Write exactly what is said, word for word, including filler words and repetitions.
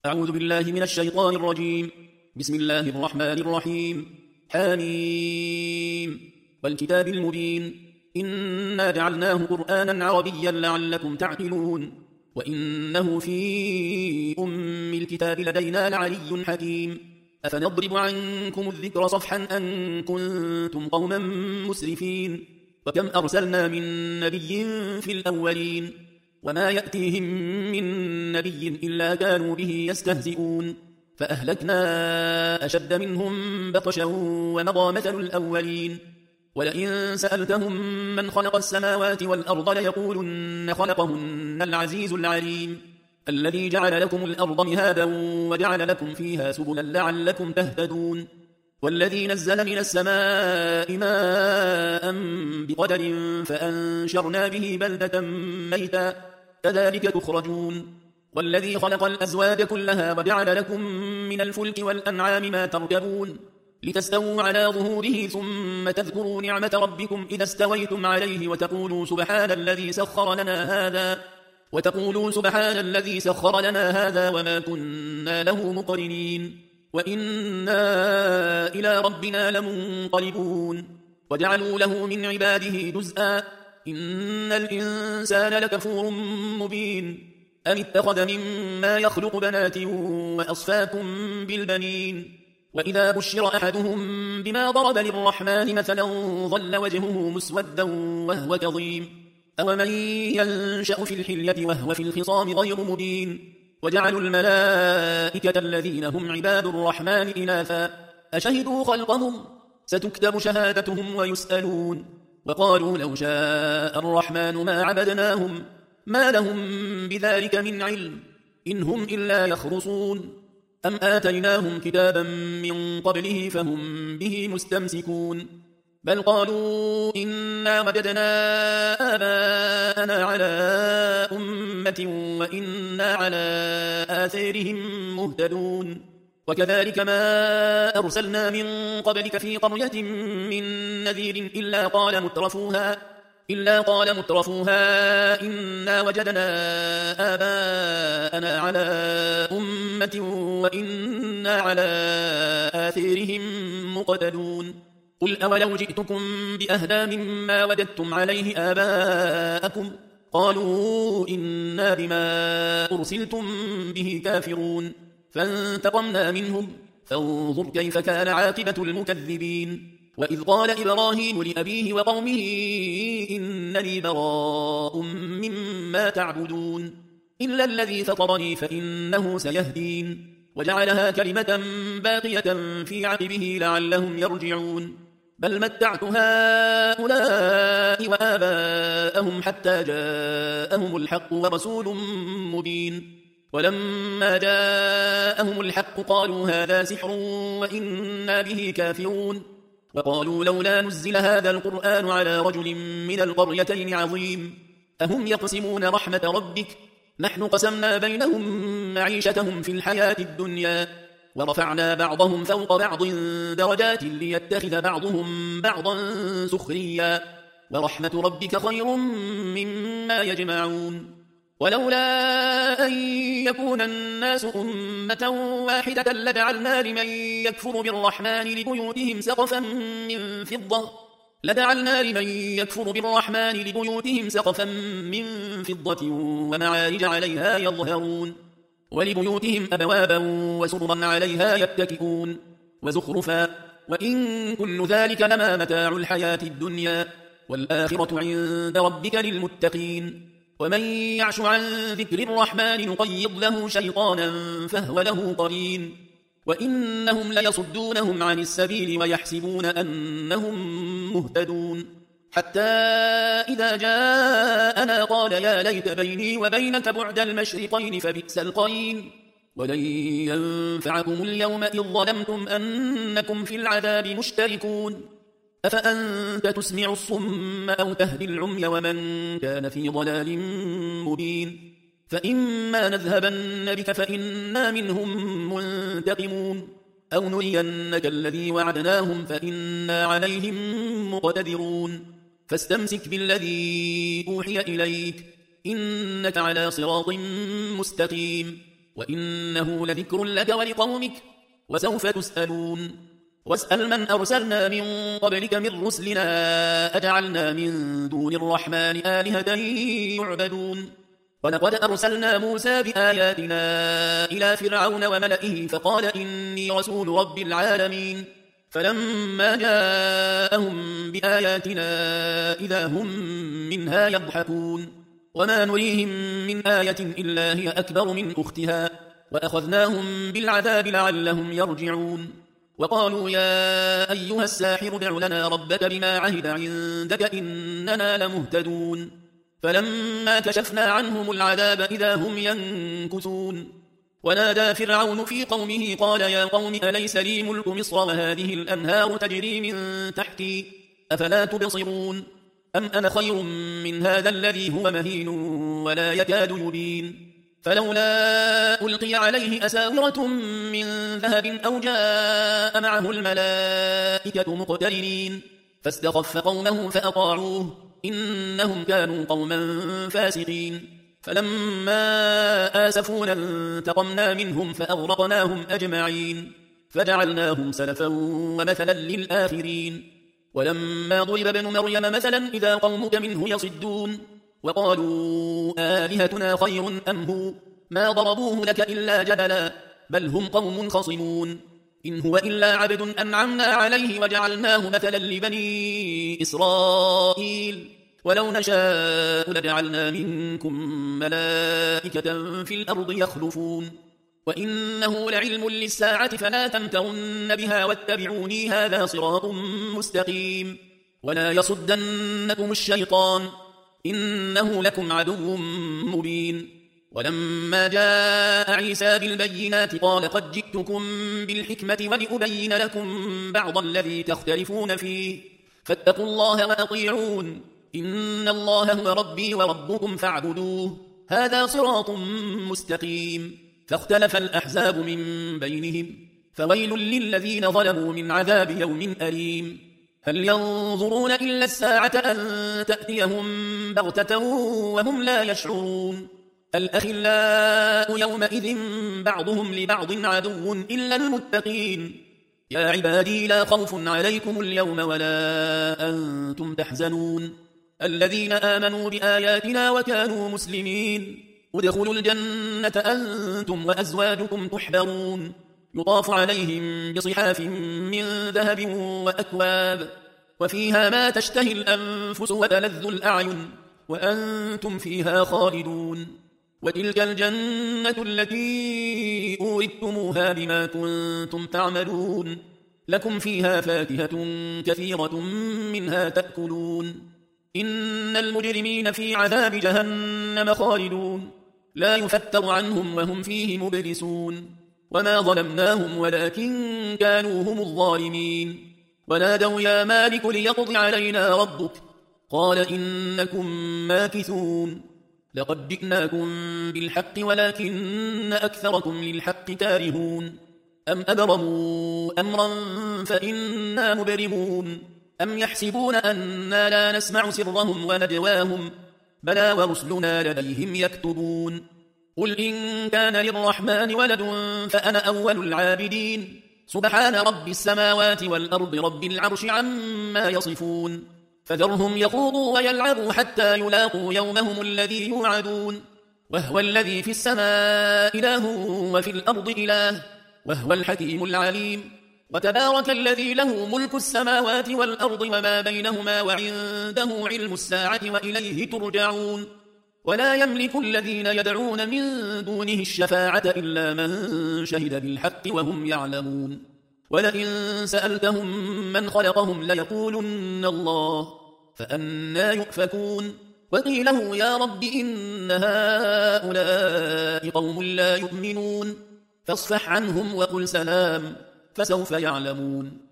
أعوذ بالله من الشيطان الرجيم. بسم الله الرحمن الرحيم. حميم والكتاب المبين إنا جعلناه قرآنا عربيا لعلكم تعقلون وإنه في أم الكتاب لدينا لعلي حكيم. أفنضرب عنكم الذكر صفحا أن كنتم قوما مسرفين. وكم أرسلنا من نبي في الأولين وما يأتيهم من نبي إلا كانوا به يستهزئون فأهلكنا أشد منهم بطشا ومضى مثل الأولين. ولئن سألتهم من خلق السماوات والأرض ليقولن خلقهن العزيز العليم الذي جعل لكم الأرض مهادا وجعل لكم فيها سبلا لعلكم تهتدون والذي نزل من السماء ماء بقدر فأنشرنا به بلدة ميتا كذلك تخرجون والذي خلق الأزواج كلها وجعل لكم من الفلك والأنعام ما تركبون لتستووا على ظهوره ثم تذكروا نعمة ربكم إذا استويتم عليه وتقولوا سبحان الذي سخر لنا هذا وتقولوا سبحان الذي سخر لنا هذا وما كنا له مقرنين وإنا إلى ربنا لمنقلبون. وجعلوا له من عباده جزءا إن الإنسان لكفور مبين أم اتخذ مما يخلق بنات وأصفاكم بالبنين وإذا بشر أحدهم بما ضرب للرحمن مثلا ظل وجهه مسودا وهو كظيم أومن ينشأ في الحلية وهو في الخصام غير مبين. وجعلوا الملائكة الذين هم عباد الرحمن إناثا أشهدوا خلقهم ستكتب شهادتهم ويسألون وقالوا لو شاء الرحمن ما عبدناهم ما لهم بذلك من علم إن هم إلا يخرصون أم آتيناهم كتابا من قبله فهم به مستمسكون بل قالوا إنا وجدنا آباءنا على أمة وإنا على آثارهم مهتدون وكذلك ما أرسلنا من قبلك في قرية من نذير إلا قال مترفوها إلا قال مترفوها إنا وجدنا آباءنا على أمة وإنا على آثارهم مقتدون قل أولو جئتكم بأهدى مما وجدتم عليه آباءكم قالوا إنا بما أرسلتم به كافرون فانتقمنا منهم فانظر كيف كان عاقبة المكذبين. وإذ قال إبراهيم لأبيه وقومه إنني براء مما تعبدون إلا الذي فطرني فإنه سيهدين وجعلها كلمة باقية في عقبه لعلهم يرجعون بل متعت هؤلاء وآباءهم حتى جاءهم الحق ورسول مبين ولما جاءهم الحق قالوا هذا سحر وإنا به كافرون وقالوا لولا نزل هذا القرآن على رجل من القريتين عظيم أهم يقسمون رحمة ربك نحن قسمنا بينهم معيشتهم في الحياة الدنيا ورفعنا بعضهم فوق بعض درجات ليتخذ بعضهم بعضا سخريا ورحمة ربك خير مما يجمعون ولولا أن يكون الناس أمة واحدة لجعلنا لمن يكفر بالرحمن لبيوتهم سقفا من فضة لجعلنا لمن يكفر بالرحمن لبيوتهم سقفا من فضة ومعارج عليها يظهرون ولبيوتهم أبوابا وسررا عليها يتكئون وزخرفا وإن كل ذلك لما متاع الحياة الدنيا والآخرة عند ربك للمتقين ومن يعش عن ذكر الرحمن نقيض له شيطانا فهو له قرين وإنهم ليصدونهم عن السبيل ويحسبون أنهم مهتدون حتى إذا جاءنا قال يا ليت بيني وبينك بعد المشرقين فبئس القرين ولن ينفعكم اليوم إذ ظلمتم أنكم في العذاب مشتركون أفأنت تسمع الصم أو تهدي العمي ومن كان في ضلال مبين فإما نذهبن بك فإنا منهم منتقمون أو نرينك الذي وعدناهم فإنا عليهم مقتدرون فاستمسك بالذي أوحي إليك إنك على صراط مستقيم وإنه لذكر لك ولقومك وسوف تسألون واسأل من أرسلنا من قبلك من رسلنا أجعلنا من دون الرحمن آلهة يعبدون ولقد أرسلنا موسى بآياتنا إلى فرعون وملئه فقال إني رسول رب العالمين فلما جاءهم بآياتنا إذا هم منها يضحكون وما نريهم من آية إلا هي أكبر من أختها وأخذناهم بالعذاب لعلهم يرجعون وقالوا يا أيها الساحر ادع لنا ربك بما عهد عندك إننا لمهتدون فلما كشفنا عنهم العذاب إذا هم ينكثون ونادى فرعون في قومه قال يا قوم أليس لي ملك مصر وهذه الأنهار تجري من تحتي أفلا تبصرون أم أنا خير من هذا الذي هو مهين ولا يكاد يبين فلولا ألقي عليه أساورة من ذهب أو جاء معه الملائكة مقترنين فاستخف قومه فأطاعوه إنهم كانوا قوما فاسقين فلما آسفونا انتقمنا منهم فأغرقناهم أجمعين فجعلناهم سلفا ومثلا للآخرين ولما ضرب ابن مريم مثلا إذا قومك منه يصدون وقالوا آلهتنا خير أم هو ما ضربوه لك إلا جدلا بل هم قوم خصمون إن هو إلا عبد أنعمنا عليه وجعلناه مثلا لبني إسرائيل ولو نشاء لجعلنا منكم ملائكة في الأرض يخلفون وإنه لعلم للساعة فلا تمترن بها واتبعوني هذا صراط مستقيم ولا يصدنكم الشيطان إنه لكم عدو مبين ولما جاء عيسى بالبينات قال قد جئتكم بالحكمة ولأبين لكم بعض الذي تختلفون فيه فاتقوا الله وأطيعون إن الله هو ربي وربكم فاعبدوه هذا صراط مستقيم فاختلف الأحزاب من بينهم فويل للذين ظلموا من عذاب يوم أليم هل ينظرون إلا الساعة أن تأتيهم بغتة وهم لا يشعرون الأخلاء يومئذ بعضهم لبعض عدو إلا المتقين يا عبادي لا خوف عليكم اليوم ولا أنتم تحزنون الذين آمنوا بآياتنا وكانوا مسلمين ادخلوا الجنة أنتم وأزواجكم تحبرون يطاف عليهم بصحاف من ذهب وأكواب وفيها ما تشتهي الأنفس وتلذ الأعين وأنتم فيها خالدون وتلك الجنة التي أورثتموها بما كنتم تعملون لكم فيها فاكهة كثيرة منها تأكلون إن المجرمين في عذاب جهنم خالدون لا يفتر عنهم وهم فيه مبلسون وما ظلمناهم ولكن كانوا هم الظالمين ونادوا يا مالك ليقضي علينا ربك قال إنكم ماكثون لقد جئناكم بالحق ولكن أكثركم للحق كارهون أم أبرموا أمرا فإنا مبرمون أم يحسبون أنا لا نسمع سرهم ونجواهم بلى ورسلنا لديهم يكتبون قل إن كان للرحمن ولد فأنا أول العابدين سبحان رب السماوات والأرض رب العرش عما يصفون فذرهم يخوضوا ويلعبوا حتى يلاقوا يومهم الذي يوعدون وهو الذي في السماء إله وفي الأرض إله وهو الحكيم العليم وتبارك الذي له ملك السماوات والأرض وما بينهما وعنده علم الساعة وإليه ترجعون ولا يملك الذين يدعون من دونه الشفاعة إلا من شهد بالحق وهم يعلمون ولئن سألتهم من خلقهم ليقولن الله فأنى يؤفكون وقيل له يا رب إن هؤلاء قوم لا يؤمنون فاصفح عنهم وقل سلام فسوف يعلمون